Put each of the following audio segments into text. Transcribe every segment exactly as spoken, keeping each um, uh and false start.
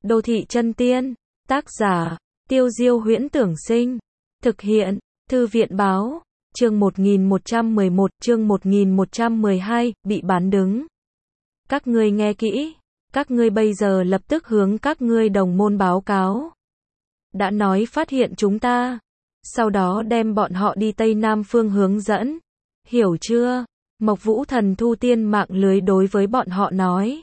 Đô thị chân tiên. Tác giả, Tiêu Diêu Huyễn Tưởng Sinh. Thực hiện, Thư viện Báo. Chương một nghìn một trăm mười một, chương một nghìn một trăm mười hai, bị bán đứng. Các ngươi nghe kỹ, các ngươi bây giờ lập tức hướng các ngươi đồng môn báo cáo. Đã nói phát hiện chúng ta, sau đó đem bọn họ đi Tây Nam phương hướng dẫn. Hiểu chưa? Mộc Vũ Thần thu tiên mạng lưới đối với bọn họ nói.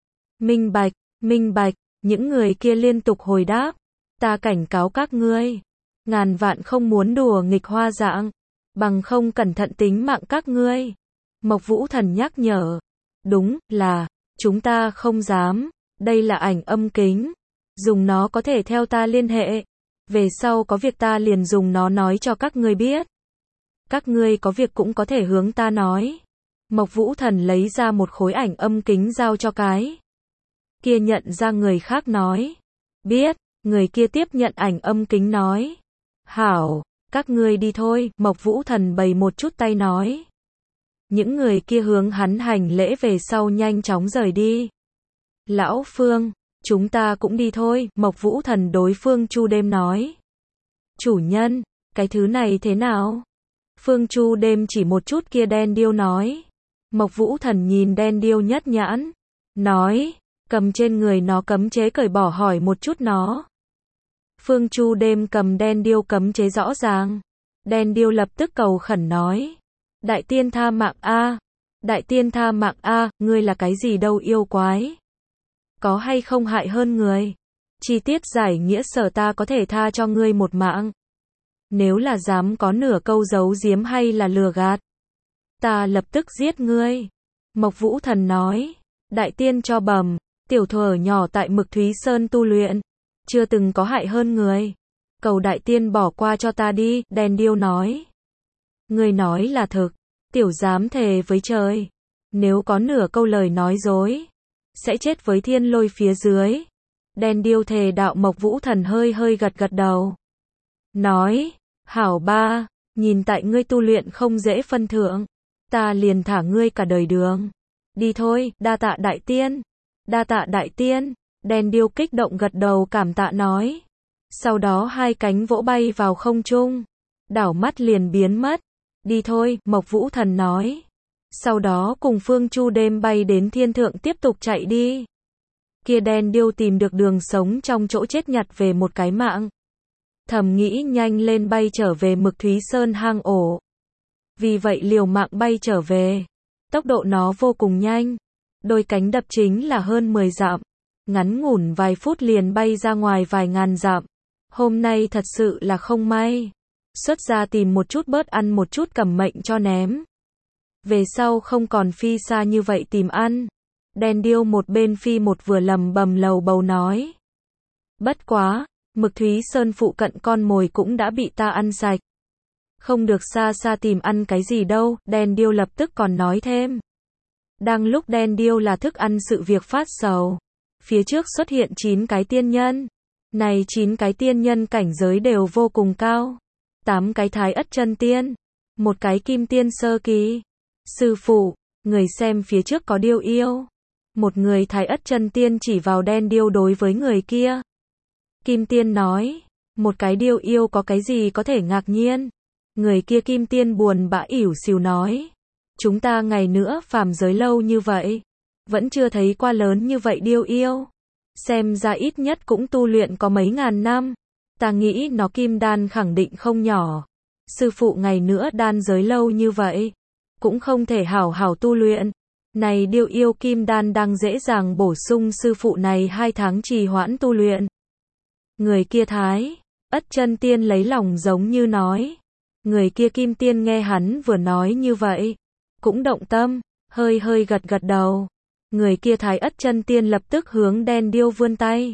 Minh bạch, minh bạch, những người kia liên tục hồi đáp. Ta cảnh cáo các ngươi, ngàn vạn không muốn đùa nghịch hoa dạng, bằng không cẩn thận tính mạng các ngươi. Mộc Vũ Thần nhắc nhở. Đúng là, chúng ta không dám, đây là ảnh âm kính, dùng nó có thể theo ta liên hệ, về sau có việc ta liền dùng nó nói cho các ngươi biết. Các ngươi có việc cũng có thể hướng ta nói. Mộc Vũ Thần lấy ra một khối ảnh âm kính giao cho cái kia nhận ra người khác nói. Biết, người kia tiếp nhận ảnh âm kính nói. Hảo, các ngươi đi thôi, Mộc Vũ Thần bày một chút tay nói. Những người kia hướng hắn hành lễ về sau nhanh chóng rời đi. Lão Phương, chúng ta cũng đi thôi, Mộc Vũ Thần đối Phương Chu Đêm nói. Chủ nhân, cái thứ này thế nào? Phương Chu Đêm chỉ một chút kia đen điêu nói. Mộc Vũ Thần nhìn đen điêu nhất nhãn, nói, cầm trên người nó cấm chế cởi bỏ hỏi một chút nó. Phương Chu Đêm cầm đen điêu cấm chế rõ ràng. Đen điêu lập tức cầu khẩn nói. Đại tiên tha mạng a, đại tiên tha mạng a, ngươi là cái gì đâu yêu quái? Có hay không hại hơn người? Chi tiết giải nghĩa sở ta có thể tha cho ngươi một mạng. Nếu là dám có nửa câu giấu giếm hay là lừa gạt, ta lập tức giết ngươi. Mộc Vũ Thần nói. Đại tiên cho bầm, tiểu thuở nhỏ tại Mực Thúy Sơn tu luyện, chưa từng có hại hơn người. Cầu đại tiên bỏ qua cho ta đi, đen điêu nói. Ngươi nói là thực, tiểu dám thề với trời. Nếu có nửa câu lời nói dối, sẽ chết với thiên lôi phía dưới. Đen điêu thề đạo. Mộc Vũ Thần hơi hơi gật gật đầu. Nói, hảo ba, nhìn tại ngươi tu luyện không dễ phân thượng, ta liền thả ngươi cả đời đường. Đi thôi, đa tạ đại tiên, đa tạ đại tiên. Đen điêu kích động gật đầu cảm tạ nói. Sau đó hai cánh vỗ bay vào không trung, đảo mắt liền biến mất. Đi thôi, Mộc Vũ Thần nói. Sau đó cùng Phương Chu Đêm bay đến thiên thượng tiếp tục chạy đi. Kia đen điêu tìm được đường sống trong chỗ chết nhặt về một cái mạng. Thầm nghĩ nhanh lên bay trở về Mực Thúy Sơn hang ổ. Vì vậy liều mạng bay trở về. Tốc độ nó vô cùng nhanh. Đôi cánh đập chính là hơn mười dặm. Ngắn ngủn vài phút liền bay ra ngoài vài ngàn dặm. Hôm nay thật sự là không may. Xuất ra tìm một chút bớt ăn một chút cầm mệnh cho ném. Về sau không còn phi xa như vậy tìm ăn. Đen điêu một bên phi một vừa lầm bầm lầu bầu nói. Bất quá, Mực Thúy Sơn phụ cận con mồi cũng đã bị ta ăn sạch. Không được xa xa tìm ăn cái gì đâu, đen điêu lập tức còn nói thêm. Đang lúc đen điêu là thức ăn sự việc phát sầu. Phía trước xuất hiện chín cái tiên nhân. Này chín cái tiên nhân cảnh giới đều vô cùng cao. tám cái thái ất chân tiên. Một cái kim tiên sơ kỳ. Sư phụ, người xem phía trước có điêu yêu. Một người thái ất chân tiên chỉ vào đen điêu đối với người kia. Kim tiên nói. Một cái điêu yêu có cái gì có thể ngạc nhiên. Người kia kim tiên buồn bã ỉu xìu nói. Chúng ta ngày nữa phàm giới lâu như vậy, vẫn chưa thấy qua lớn như vậy điêu yêu. Xem ra ít nhất cũng tu luyện có mấy ngàn năm. Ta nghĩ nó kim đan khẳng định không nhỏ. Sư phụ ngày nữa đan giới lâu như vậy, cũng không thể hảo hảo tu luyện. Này điêu yêu kim đan đang dễ dàng bổ sung sư phụ này hai tháng trì hoãn tu luyện. Người kia thái ất chân tiên lấy lòng giống như nói. Người kia kim tiên nghe hắn vừa nói như vậy, cũng động tâm, hơi hơi gật gật đầu. Người kia thái ất chân tiên lập tức hướng đen điêu vươn tay.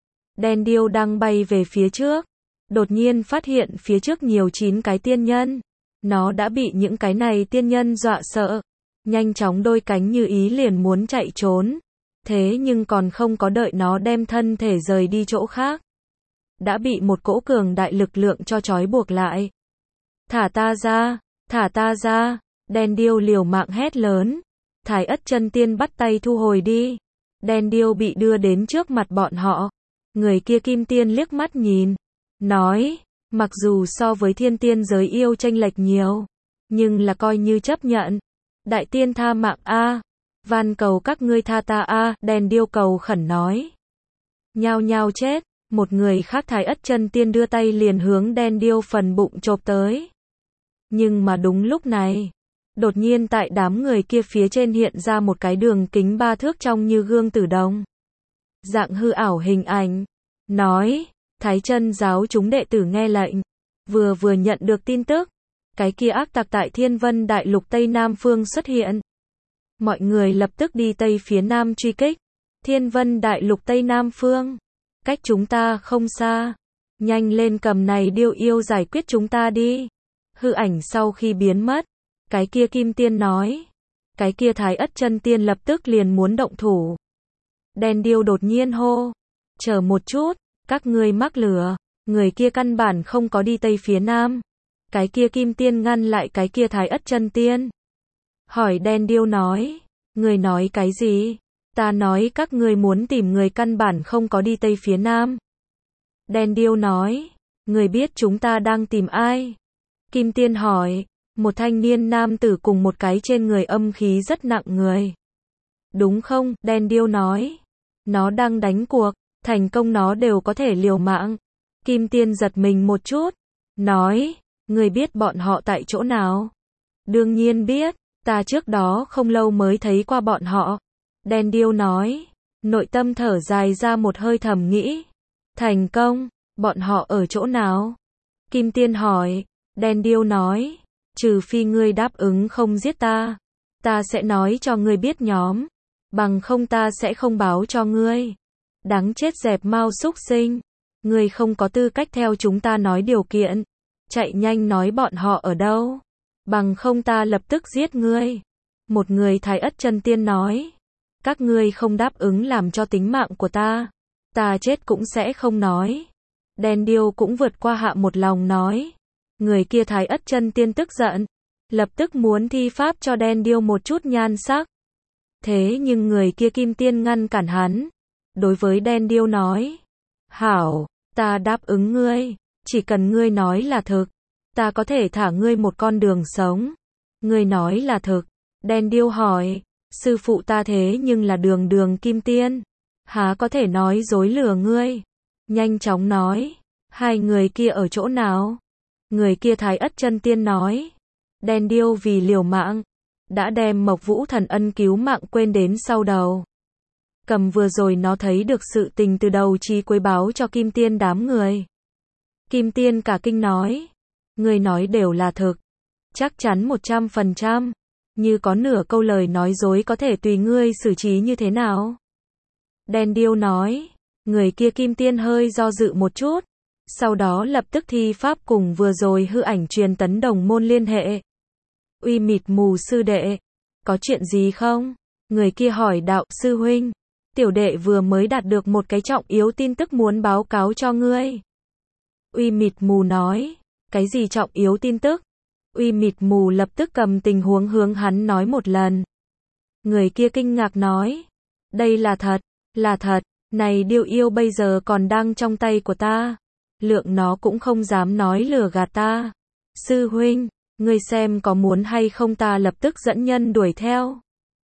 Đen điêu đang bay về phía trước, đột nhiên phát hiện phía trước nhiều chín cái tiên nhân. Nó đã bị những cái này tiên nhân dọa sợ, nhanh chóng đôi cánh như ý liền muốn chạy trốn. Thế nhưng còn không có đợi nó đem thân thể rời đi chỗ khác, đã bị một cỗ cường đại lực lượng cho trói buộc lại. Thả ta ra, thả ta ra, đen điêu liều mạng hét lớn. Thái ất chân tiên bắt tay thu hồi đi. Đen điêu bị đưa đến trước mặt bọn họ. Người kia kim tiên liếc mắt nhìn, nói, mặc dù so với thiên tiên giới yêu chênh lệch nhiều, nhưng là coi như chấp nhận. Đại tiên tha mạng a, van cầu các ngươi tha ta a, đèn điêu cầu khẩn nói. Nhao nhao chết, một người khác Thái Ất chân tiên đưa tay liền hướng đen điêu phần bụng chộp tới. Nhưng mà đúng lúc này, đột nhiên tại đám người kia phía trên hiện ra một cái đường kính ba thước trong như gương tử đồng. Dạng hư ảo hình ảnh, nói, Thái chân giáo chúng đệ tử nghe lệnh, vừa vừa nhận được tin tức, cái kia ác tặc tại Thiên Vân Đại Lục Tây Nam Phương xuất hiện. Mọi người lập tức đi Tây phía Nam truy kích, Thiên Vân Đại Lục Tây Nam Phương, cách chúng ta không xa, nhanh lên cầm này điêu yêu giải quyết chúng ta đi. Hư ảnh sau khi biến mất, cái kia kim tiên nói, cái kia Thái Ất chân tiên lập tức liền muốn động thủ. Đen điêu đột nhiên hô, chờ một chút, các ngươi mắc lửa, người kia căn bản không có đi Tây phía Nam. Cái kia kim tiên ngăn lại cái kia Thái Ất chân tiên. Hỏi đen điêu nói, người nói cái gì? Ta nói các ngươi muốn tìm người căn bản không có đi Tây phía Nam. Đen điêu nói, người biết chúng ta đang tìm ai? Kim tiên hỏi, một thanh niên nam tử cùng một cái trên người âm khí rất nặng người. Đúng không? Đen điêu nói, nó đang đánh cuộc, thành công nó đều có thể liều mạng. Kim tiên giật mình một chút, nói, người biết bọn họ tại chỗ nào? Đương nhiên biết, ta trước đó không lâu mới thấy qua bọn họ. Đen điêu nói, nội tâm thở dài ra một hơi thầm nghĩ. Thành công, bọn họ ở chỗ nào? Kim tiên hỏi, đen điêu nói, trừ phi ngươi đáp ứng không giết ta, ta sẽ nói cho ngươi biết nhóm, bằng không ta sẽ không báo cho ngươi. Đáng chết dẹp mau xúc sinh, ngươi không có tư cách theo chúng ta nói điều kiện, chạy nhanh nói bọn họ ở đâu, bằng không ta lập tức giết ngươi. Một người Thái Ất chân tiên nói, các ngươi không đáp ứng làm cho tính mạng của ta, ta chết cũng sẽ không nói. Đen điêu cũng vượt qua hạ một lòng nói. Người kia Thái Ất chân tiên tức giận, lập tức muốn thi pháp cho đen điêu một chút nhan sắc. Thế nhưng người kia kim tiên ngăn cản hắn, đối với đen điêu nói, hảo, ta đáp ứng ngươi, chỉ cần ngươi nói là thực, ta có thể thả ngươi một con đường sống. Ngươi nói là thực. Đen điêu hỏi, sư phụ ta thế nhưng là đường đường kim tiên, há có thể nói dối lừa ngươi. Nhanh chóng nói, hai người kia ở chỗ nào? Người kia Thái Ất chân tiên nói, đen điêu vì liều mạng, đã đem Mộc Vũ Thần ân cứu mạng quên đến sau đầu. Cầm vừa rồi nó thấy được sự tình từ đầu chí cuối báo cho kim tiên đám người. Kim tiên cả kinh nói, người nói đều là thực, chắc chắn một trăm phần trăm, như có nửa câu lời nói dối có thể tùy ngươi xử trí như thế nào. Đen điêu nói, người kia kim tiên hơi do dự một chút, sau đó lập tức thi pháp cùng vừa rồi hư ảnh truyền tấn đồng môn liên hệ. Uy mịt mù sư đệ, có chuyện gì không? Người kia hỏi đạo, sư huynh, tiểu đệ vừa mới đạt được một cái trọng yếu tin tức muốn báo cáo cho ngươi. Uy mịt mù nói, cái gì trọng yếu tin tức? Uy mịt mù lập tức cầm tình huống hướng hắn nói một lần. Người kia kinh ngạc nói, đây là thật, là thật, này điêu yêu bây giờ còn đang trong tay của ta. Lượng nó cũng không dám nói lừa gạt ta. Sư huynh, ngươi xem có muốn hay không ta lập tức dẫn nhân đuổi theo.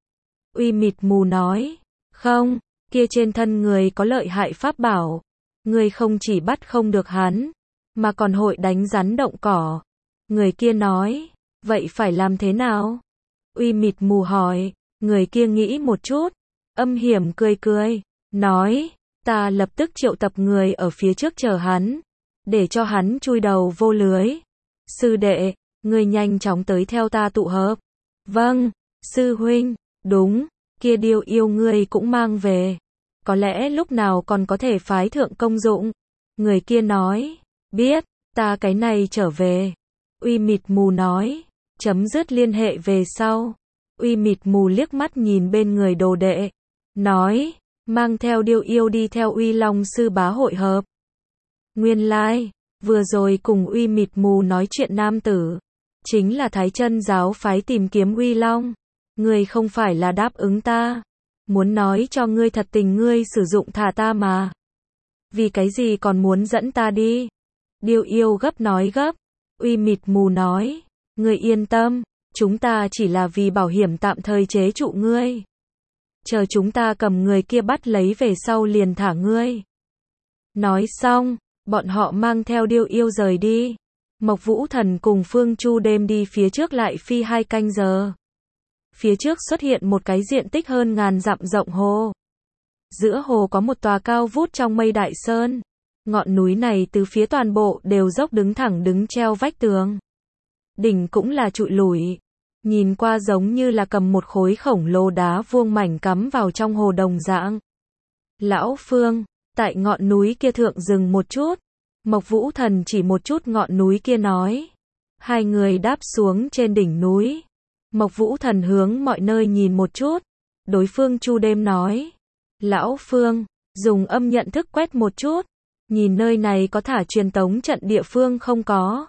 Uy mịt mù nói, không, kia trên thân người có lợi hại pháp bảo. Ngươi không chỉ bắt không được hắn, mà còn hội đánh rắn động cỏ. Người kia nói, vậy phải làm thế nào? Uy mịt mù hỏi, người kia nghĩ một chút, âm hiểm cười cười, nói, ta lập tức triệu tập người ở phía trước chờ hắn, để cho hắn chui đầu vô lưới. Sư đệ, ngươi nhanh chóng tới theo ta tụ hợp. Vâng, sư huynh, đúng, kia điêu yêu ngươi cũng mang về. Có lẽ lúc nào còn có thể phái thượng công dụng. Người kia nói, biết, ta cái này trở về. Uy mịt mù nói, chấm dứt liên hệ về sau. Uy mịt mù liếc mắt nhìn bên người đồ đệ, nói, mang theo điêu yêu đi theo Uy Long sư bá hội hợp. Nguyên lai, like, vừa rồi cùng Uy mịt mù nói chuyện nam tử, chính là Thái chân giáo phái tìm kiếm Uy Long. Ngươi không phải là đáp ứng ta, muốn nói cho ngươi thật tình ngươi sử dụng thả ta mà. Vì cái gì còn muốn dẫn ta đi? Điêu yêu gấp nói gấp. Uy mịt mù nói. Ngươi yên tâm, chúng ta chỉ là vì bảo hiểm tạm thời chế trụ ngươi. Chờ chúng ta cầm người kia bắt lấy về sau liền thả ngươi. Nói xong, bọn họ mang theo điêu yêu rời đi. Mộc Vũ Thần cùng Phương Chu đêm đi phía trước lại phi hai canh giờ. Phía trước xuất hiện một cái diện tích hơn ngàn dặm rộng hồ. Giữa hồ có một tòa cao vút trong mây đại sơn. Ngọn núi này từ phía toàn bộ đều dốc đứng thẳng đứng treo vách tường. Đỉnh cũng là trụi lủi. Nhìn qua giống như là cầm một khối khổng lồ đá vuông mảnh cắm vào trong hồ đồng dạng. Lão Phương, tại ngọn núi kia thượng dừng một chút. Mộc Vũ Thần chỉ một chút ngọn núi kia nói. Hai người đáp xuống trên đỉnh núi. Mộc Vũ Thần hướng mọi nơi nhìn một chút. Đối phương Chu đêm nói. Lão Phương, dùng âm nhận thức quét một chút. Nhìn nơi này có thả truyền tống trận địa phương không có.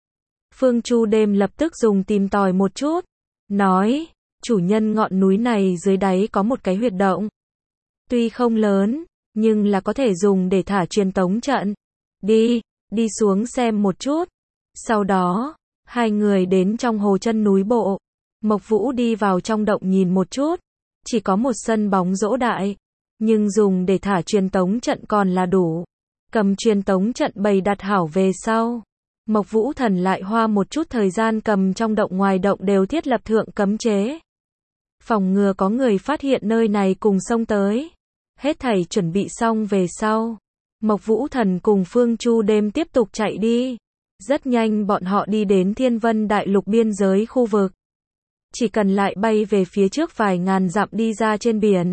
Phương Chu đêm lập tức dùng tìm tòi một chút. Nói, chủ nhân ngọn núi này dưới đáy có một cái huyệt động. Tuy không lớn, nhưng là có thể dùng để thả truyền tống trận. Đi, đi xuống xem một chút. Sau đó, hai người đến trong hồ chân núi bộ. Mộc Vũ đi vào trong động nhìn một chút. Chỉ có một sân bóng rổ đại. Nhưng dùng để thả truyền tống trận còn là đủ. Cầm truyền tống trận bày đặt hảo về sau. Mộc Vũ Thần lại hoa một chút thời gian cầm trong động ngoài động đều thiết lập thượng cấm chế. Phòng ngừa có người phát hiện nơi này cùng xông tới. Hết thảy chuẩn bị xong về sau. Mộc Vũ Thần cùng Phương Chu đêm tiếp tục chạy đi. Rất nhanh bọn họ đi đến Thiên Vân Đại Lục biên giới khu vực. Chỉ cần lại bay về phía trước vài ngàn dặm đi ra trên biển.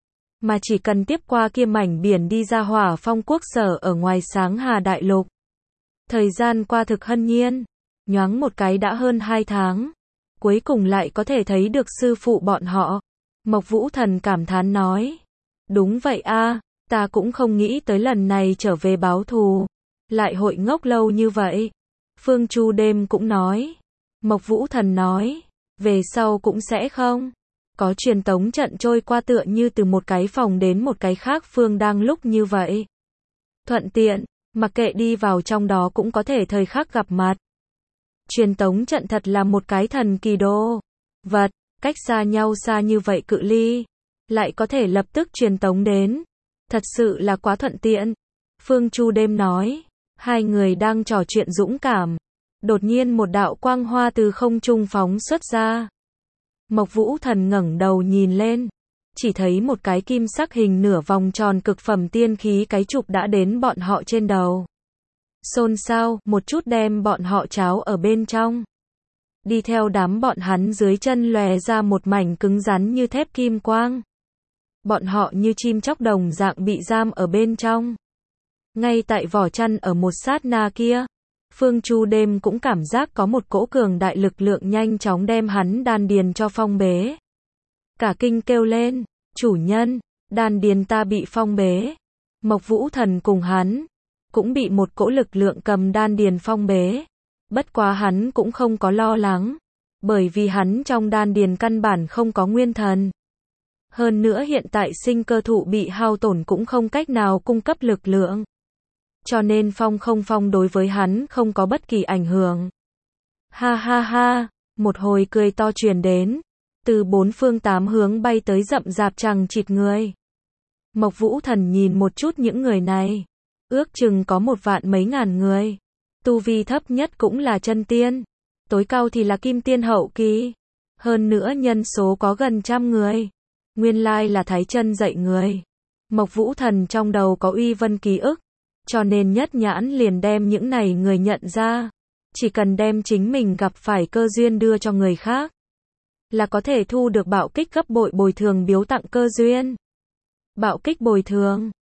Mà chỉ cần tiếp qua kia mảnh biển đi ra Hỏa Phong quốc sở ở ngoài Sáng Hà Đại Lục. Thời gian qua thực hân nhiên. Nhoáng một cái đã hơn hai tháng. Cuối cùng lại có thể thấy được sư phụ bọn họ. Mộc Vũ Thần cảm thán nói. Đúng vậy a, ta cũng không nghĩ tới lần này trở về báo thù. Lại hội ngốc lâu như vậy. Phương Chu đêm cũng nói. Mộc Vũ Thần nói. Về sau cũng sẽ không. Có truyền tống trận trôi qua tựa như từ một cái phòng đến một cái khác phương đang lúc như vậy. Thuận tiện, mặc kệ đi vào trong đó cũng có thể thời khắc gặp mặt. Truyền tống trận thật là một cái thần kỳ đồ vật, cách xa nhau xa như vậy cự ly, lại có thể lập tức truyền tống đến. Thật sự là quá thuận tiện. Phương Chu đêm nói, hai người đang trò chuyện dũng cảm. Đột nhiên một đạo quang hoa từ không trung phóng xuất ra. Mộc Vũ Thần ngẩng đầu nhìn lên, chỉ thấy một cái kim sắc hình nửa vòng tròn cực phẩm tiên khí cái chụp đã đến bọn họ trên đầu. Xôn xao, một chút đem bọn họ tráo ở bên trong. Đi theo đám bọn hắn dưới chân lòe ra một mảnh cứng rắn như thép kim quang. Bọn họ như chim chóc đồng dạng bị giam ở bên trong. Ngay tại vỏ chăn ở một sát na kia, Phương Chu đêm cũng cảm giác có một cỗ cường đại lực lượng nhanh chóng đem hắn đan điền cho phong bế. Cả kinh kêu lên, chủ nhân, đan điền ta bị phong bế. Mộc Vũ Thần cùng hắn, cũng bị một cỗ lực lượng cầm đan điền phong bế. Bất quá hắn cũng không có lo lắng, bởi vì hắn trong đan điền căn bản không có nguyên thần. Hơn nữa hiện tại sinh cơ thụ bị hao tổn cũng không cách nào cung cấp lực lượng. Cho nên phong không phong đối với hắn không có bất kỳ ảnh hưởng. Ha ha ha, một hồi cười to truyền đến, từ bốn phương tám hướng bay tới rậm rạp chằng chịt người. Mộc Vũ Thần nhìn một chút những người này, ước chừng có một vạn mấy ngàn người. Tu vi thấp nhất cũng là chân tiên, tối cao thì là kim tiên hậu kỳ. Hơn nữa nhân số có gần trăm người. Nguyên lai là Thái Chân dạy người. Mộc Vũ Thần trong đầu có uy vân ký ức, cho nên nhất nhãn liền đem những này người nhận ra. Chỉ cần đem chính mình gặp phải cơ duyên đưa cho người khác, là có thể thu được bạo kích gấp bội bồi thường biếu tặng cơ duyên. Bạo kích bồi thường